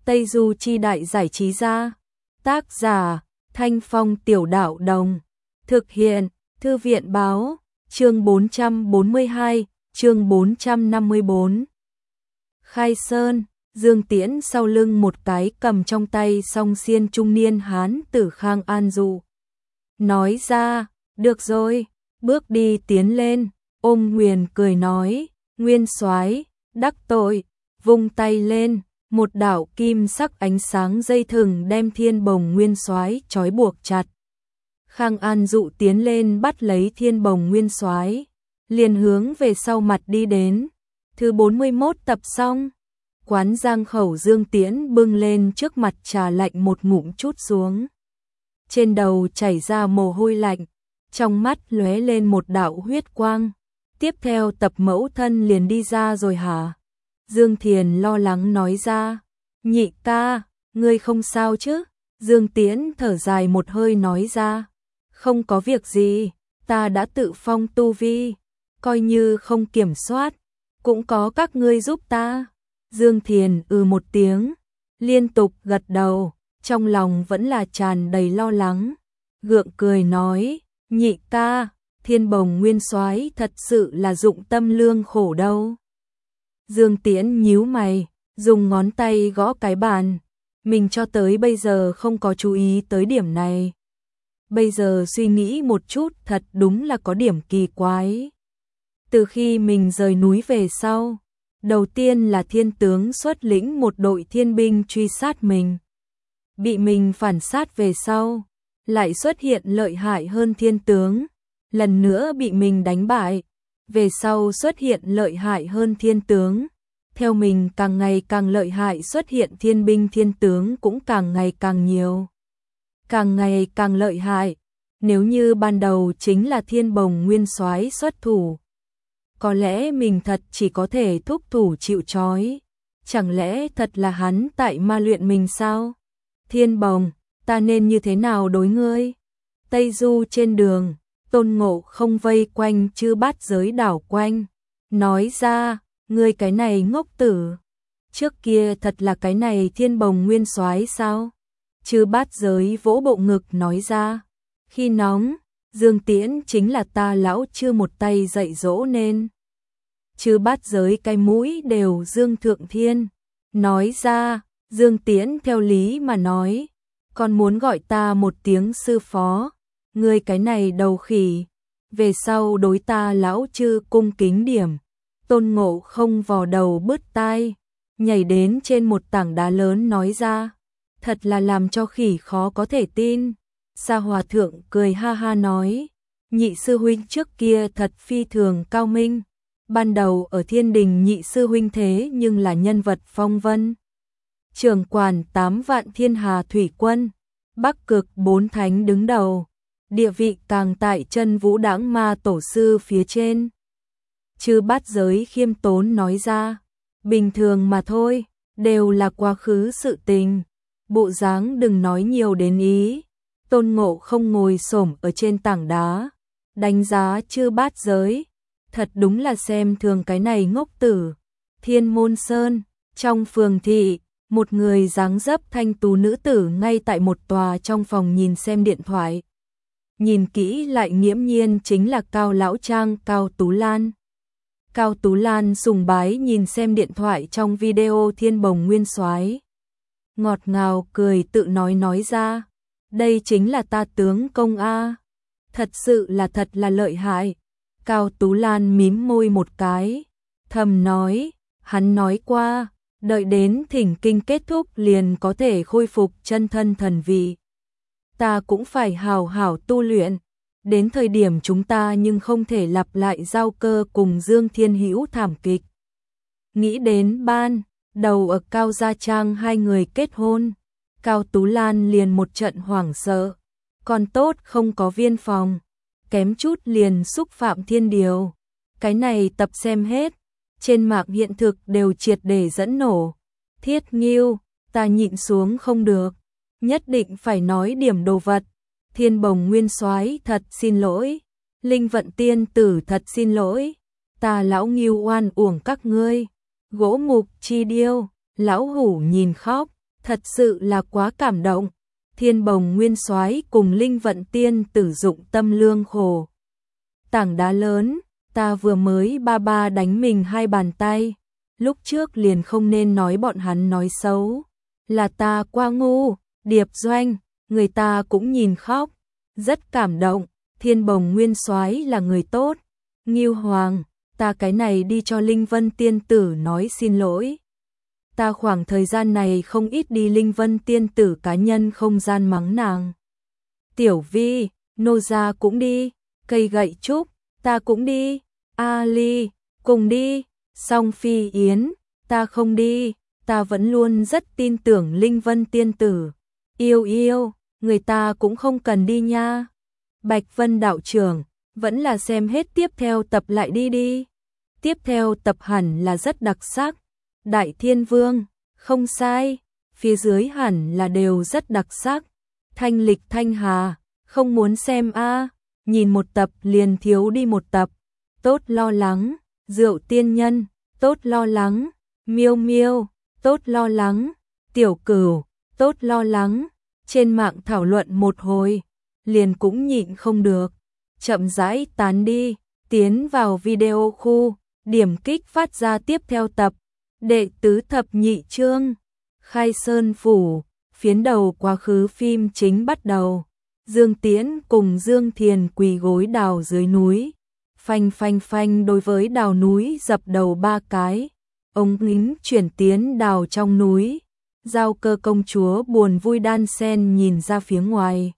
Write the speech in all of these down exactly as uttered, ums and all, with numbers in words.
Tây Du Chi Đại Giải Trí Gia. Tác giả Thanh Phong Tiểu Đạo Đồng. Thực hiện Thư viện Báo. Chương bốn trăm bốn mươi hai, chương bốn trăm năm mươi bốn. Khai Sơn. Dương Tiễn sau lưng một cái cầm trong tay song xiên trung niên hán tử Khang An Dụ. Nói ra, được rồi, bước đi tiến lên, ôm Nguyền cười nói, Nguyên soái, đắc tội, vung tay lên, một đạo kim sắc ánh sáng dây thừng đem Thiên Bồng Nguyên soái trói buộc chặt. Khang An Dụ tiến lên bắt lấy Thiên Bồng Nguyên soái, liền hướng về sau mặt đi đến. Thứ bốn mươi mốt tập xong. Quán Giang Khẩu Dương Tiễn bưng lên trước mặt trà lạnh một ngụm chút xuống. Trên đầu chảy ra mồ hôi lạnh, trong mắt lóe lên một đạo huyết quang. Tiếp theo Tập Mẫu Thân liền đi ra rồi hả? Dương Thiền lo lắng nói ra. Nhị ca, ngươi không sao chứ? Dương Tiễn thở dài một hơi nói ra. Không có việc gì, ta đã tự phong tu vi, coi như không kiểm soát, cũng có các ngươi giúp ta. Dương Thiền ừ một tiếng, liên tục gật đầu, trong lòng vẫn là tràn đầy lo lắng. Gượng cười nói, nhị ca, Thiên Bồng Nguyên soái thật sự là dụng tâm lương khổ đâu. Dương Tiễn nhíu mày, dùng ngón tay gõ cái bàn. Mình cho tới bây giờ không có chú ý tới điểm này. Bây giờ suy nghĩ một chút thật đúng là có điểm kỳ quái. Từ khi mình rời núi về sau, đầu tiên là thiên tướng xuất lĩnh một đội thiên binh truy sát mình. Bị mình phản sát về sau, lại xuất hiện lợi hại hơn thiên tướng. Lần nữa bị mình đánh bại, về sau xuất hiện lợi hại hơn thiên tướng. Theo mình càng ngày càng lợi hại xuất hiện thiên binh thiên tướng cũng càng ngày càng nhiều. Càng ngày càng lợi hại, nếu như ban đầu chính là Thiên Bồng Nguyên soái xuất thủ. Có lẽ mình thật chỉ có thể thúc thủ chịu trói. Chẳng lẽ thật là hắn tại ma luyện mình sao? Thiên Bồng, ta nên như thế nào đối ngươi? Tây Du trên đường, Tôn Ngộ Không vây quanh Chư Bát Giới đảo quanh. Nói ra, ngươi cái này ngốc tử. Trước kia thật là cái này Thiên Bồng Nguyên soái sao? Chư Bát Giới vỗ bộ ngực nói ra. Khi nóng, Dương Tiễn chính là ta lão chưa một tay dạy dỗ nên. Chư Bát Giới cái mũi đều Dương Thượng Thiên. Nói ra, Dương Tiễn theo lý mà nói. Còn muốn gọi ta một tiếng sư phó. Ngươi cái này đầu khỉ. Về sau đối ta lão chư cung kính điểm. Tôn Ngộ Không vò đầu bứt tai. Nhảy đến trên một tảng đá lớn nói ra. Thật là làm cho khỉ khó có thể tin. Sa Hòa Thượng cười ha ha nói, nhị sư huynh trước kia thật phi thường cao minh. Ban đầu ở thiên đình nhị sư huynh thế nhưng là nhân vật phong vân. Trưởng quản tám vạn thiên hà thủy quân, Bắc Cực bốn thánh đứng đầu, địa vị càng tại chân Vũ Đãng Ma tổ sư phía trên. Chư Bát Giới khiêm tốn nói ra, bình thường mà thôi, đều là quá khứ sự tình. Bộ dáng đừng nói nhiều đến ý. Tôn Ngộ Không ngồi xổm ở trên tảng đá, đánh giá Chư Bát Giới, thật đúng là xem thường cái này ngốc tử. Thiên Môn Sơn, trong phường thị, một người dáng dấp thanh tú nữ tử ngay tại một tòa trong phòng nhìn xem điện thoại. Nhìn kỹ lại nghiễm nhiên chính là Cao Lão Trang Cao Tú Lan. Cao Tú Lan sùng bái nhìn xem điện thoại trong video Thiên Bồng Nguyên soái, ngọt ngào cười tự nói nói ra. Đây chính là ta tướng công a, thật sự là thật là lợi hại. Cao Tú Lan mím môi một cái, thầm nói, hắn nói qua, đợi đến thỉnh kinh kết thúc liền có thể khôi phục chân thân thần vị. Ta cũng phải hào hảo tu luyện, đến thời điểm chúng ta nhưng không thể lặp lại giao cơ cùng Dương Thiên Hữu thảm kịch. Nghĩ đến ban đầu ở Cao Gia Trang hai người kết hôn, Cao Tú Lan liền một trận hoảng sợ, còn tốt không có viên phòng, kém chút liền xúc phạm thiên điều. Cái này tập xem hết, trên mạng hiện thực đều triệt để dẫn nổ. Thiết Ngưu, ta nhịn xuống không được, nhất định phải nói điểm đồ vật. Thiên Bồng Nguyên soái thật xin lỗi, Linh Vận Tiên Tử thật xin lỗi, ta lão Ngưu oan uổng các ngươi. Gỗ mục chi điêu, lão hủ nhìn khóc, thật sự là quá cảm động. Thiên Bồng Nguyên Soái cùng Linh Vận Tiên Tử dụng tâm lương khổ. Tảng đá lớn, ta vừa mới ba ba đánh mình hai bàn tay, lúc trước liền không nên nói bọn hắn nói xấu, là ta quá ngu. Điệp Doanh, người ta cũng nhìn khóc, rất cảm động. Thiên Bồng Nguyên Soái là người tốt. Ngưu Hoàng, ta cái này đi cho Linh Vân Tiên Tử nói xin lỗi. Ta khoảng thời gian này không ít đi Linh Vân Tiên Tử cá nhân không gian mắng nàng. Tiểu Vi, nô gia cũng đi. Cây Gậy Trúc, ta cũng đi. Ali, cùng đi. Song Phi Yến, ta không đi. Ta vẫn luôn rất tin tưởng Linh Vân Tiên Tử. Yêu yêu, người ta cũng không cần đi nha. Bạch Vân đạo trưởng, vẫn là xem hết tiếp theo tập lại đi đi. Tiếp theo tập hẳn là rất đặc sắc. Đại Thiên Vương, không sai, phía dưới hẳn là đều rất đặc sắc. Thanh Lịch Thanh Hà, không muốn xem a, nhìn một tập liền thiếu đi một tập. Tốt lo lắng, Rượu Tiên Nhân, tốt lo lắng, Miêu Miêu, tốt lo lắng, Tiểu Cửu, tốt lo lắng. Trên mạng thảo luận một hồi, liền cũng nhịn không được, chậm rãi tán đi, tiến vào video khu, điểm kích phát ra tiếp theo tập. Đệ tứ thập nhị chương, Khai Sơn Phủ, phiến đầu quá khứ phim chính bắt đầu. Dương Tiễn cùng Dương Thiền quỳ gối đào dưới núi, phanh phanh phanh đối với đào núi dập đầu ba cái. Ông lính chuyển tiến đào trong núi. Giao Cơ công chúa buồn vui đan sen nhìn ra phía ngoài,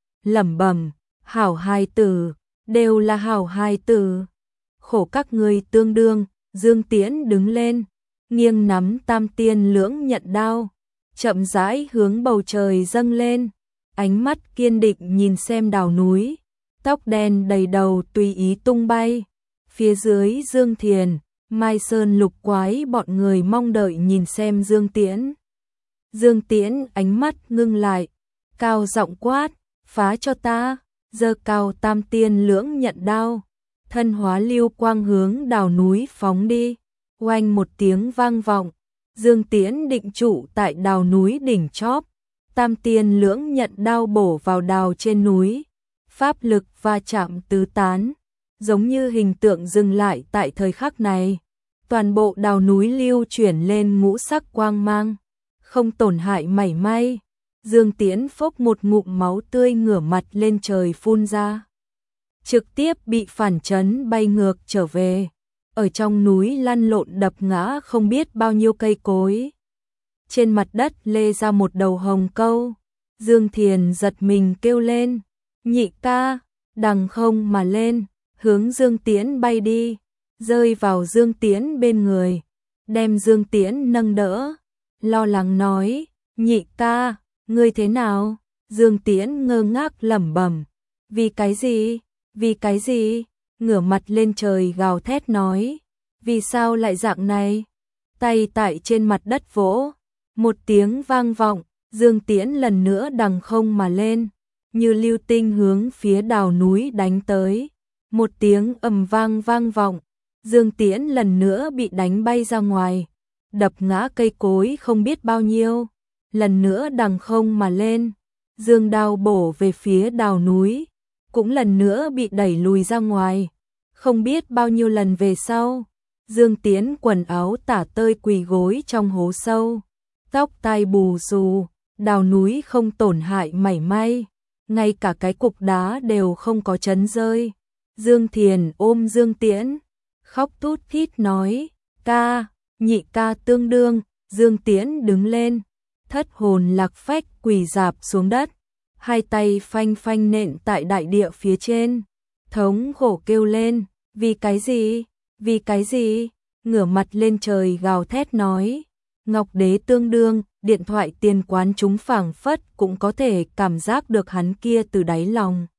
lẩm bẩm, hảo hài tử, đều là hảo hài tử. Khổ các ngươi tương đương. Dương Tiễn đứng lên, nghiêng nắm tam tiên lưỡng nhận đao, chậm rãi hướng bầu trời dâng lên, ánh mắt kiên định nhìn xem đào núi, tóc đen đầy đầu tùy ý tung bay. Phía dưới Dương Thiền, Mai Sơn Lục Quái bọn người mong đợi nhìn xem Dương Tiễn. Dương Tiễn ánh mắt ngưng lại, cao giọng quát, phá cho ta. Giơ cao tam tiên lưỡng nhận đao, thân hóa lưu quang hướng đào núi phóng đi. Oanh một tiếng vang vọng, Dương Tiễn định trụ tại đào núi đỉnh chóp, tam tiên lưỡng nhận đao bổ vào đào trên núi, pháp lực va chạm tứ tán, giống như hình tượng dừng lại tại thời khắc này. Toàn bộ đào núi lưu chuyển lên ngũ sắc quang mang, không tổn hại mảy may. Dương Tiễn phốc một ngụm máu tươi ngửa mặt lên trời phun ra, trực tiếp bị phản chấn bay ngược trở về. Ở trong núi lăn lộn đập ngã không biết bao nhiêu cây cối. Trên mặt đất lê ra một đầu hồng câu. Dương Thiền giật mình kêu lên, nhị ca, đằng không mà lên, hướng Dương Tiễn bay đi, rơi vào Dương Tiễn bên người, đem Dương Tiễn nâng đỡ, lo lắng nói, nhị ca, ngươi thế nào? Dương Tiễn ngơ ngác lẩm bẩm, vì cái gì, vì cái gì? Ngửa mặt lên trời gào thét nói, vì sao lại dạng này? Tay tại trên mặt đất vỗ, một tiếng vang vọng, Dương Tiễn lần nữa đằng không mà lên, như lưu tinh hướng phía đào núi đánh tới. Một tiếng ầm vang vang vọng, Dương Tiễn lần nữa bị đánh bay ra ngoài, đập ngã cây cối không biết bao nhiêu, lần nữa đằng không mà lên, dương đao bổ về phía đào núi, cũng lần nữa bị đẩy lùi ra ngoài. Không biết bao nhiêu lần về sau, Dương Tiễn quần áo tả tơi quỳ gối trong hố sâu, tóc tai bù xù, đào núi không tổn hại mảy may, ngay cả cái cục đá đều không có chấn rơi. Dương Thiền ôm Dương Tiễn, khóc thút thít nói, ca, nhị ca tương đương. Dương Tiễn đứng lên, thất hồn lạc phách quỳ rạp xuống đất, hai tay phanh phanh nện tại đại địa phía trên, thống khổ kêu lên, vì cái gì, vì cái gì, ngửa mặt lên trời gào thét nói, Ngọc Đế tương đương. Điện thoại tiền quán chúng phảng phất cũng có thể cảm giác được hắn kia từ đáy lòng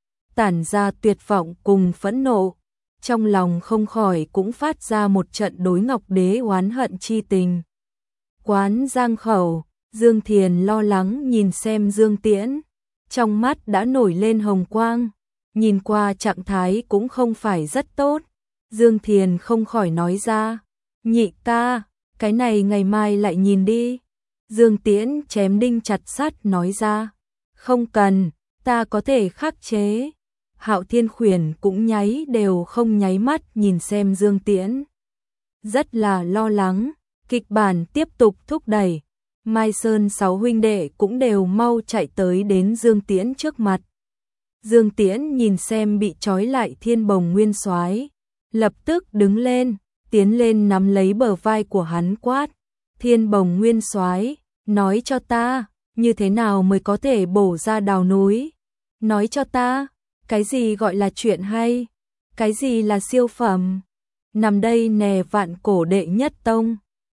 tản ra tuyệt vọng cùng phẫn nộ, trong lòng không khỏi cũng phát ra một trận đối Ngọc Đế oán hận chi tình. Quán Giang Khẩu, Dương Thiền lo lắng nhìn xem Dương Tiễn, trong mắt đã nổi lên hồng quang, nhìn qua trạng thái cũng không phải rất tốt. Dương Thiền không khỏi nói ra, nhị ca, cái này ngày mai lại nhìn đi. Dương Tiễn chém đinh chặt sắt nói ra, không cần, ta có thể khắc chế. Hạo Thiên Khuyển cũng nháy đều không nháy mắt nhìn xem Dương Tiễn. Rất là lo lắng, kịch bản tiếp tục thúc đẩy. Mai Sơn sáu huynh đệ cũng đều mau chạy tới đến Dương Tiễn trước mặt. Dương Tiễn nhìn xem bị trói lại Thiên Bồng Nguyên Soái, lập tức đứng lên, tiến lên nắm lấy bờ vai của hắn quát, Thiên Bồng Nguyên Soái, nói cho ta, như thế nào mới có thể bổ ra đào núi? Nói cho ta, cái gì gọi là chuyện hay? Cái gì là siêu phẩm? Nằm đây nè Vạn Cổ đệ nhất tông.